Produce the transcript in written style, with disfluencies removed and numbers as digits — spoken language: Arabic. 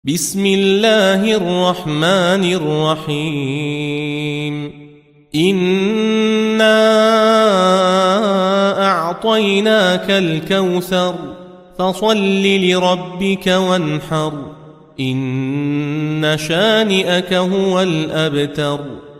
بسم الله الرحمن الرحيم إنا أعطيناك الكوثر فصل لربك وانحر إن شانئك هو الأبتر.